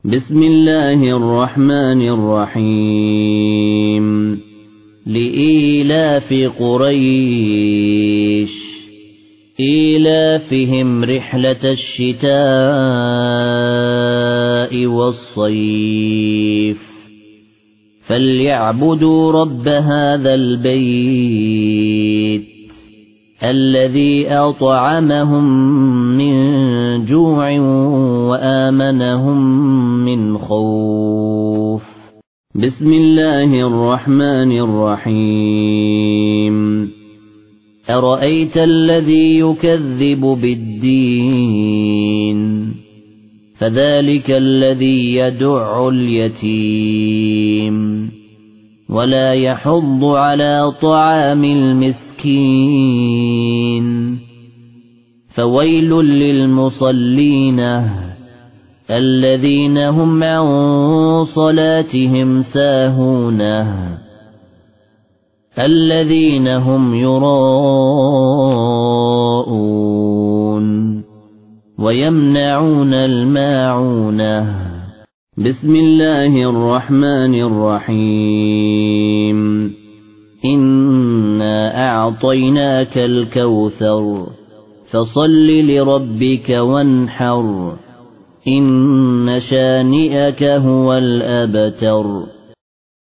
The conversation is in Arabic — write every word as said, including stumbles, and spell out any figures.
بسم الله الرحمن الرحيم لإيلاف قريش إيلافهم رحلة الشتاء والصيف فليعبدوا رب هذا البيت الذي أطعمهم من جوع وآمنهم من خوف بسم الله الرحمن الرحيم أرأيت الذي يكذب بالدين فذلك الذي يدع اليتيم ولا يحض على طعام المسكين فويل للمصلين الذين هم عن صلاتهم ساهون الذين هم يراءون ويمنعون الماعون بسم الله الرحمن الرحيم إنا أعطيناك الكوثر فصل لربك وانحر إن شانئك هو الأبتر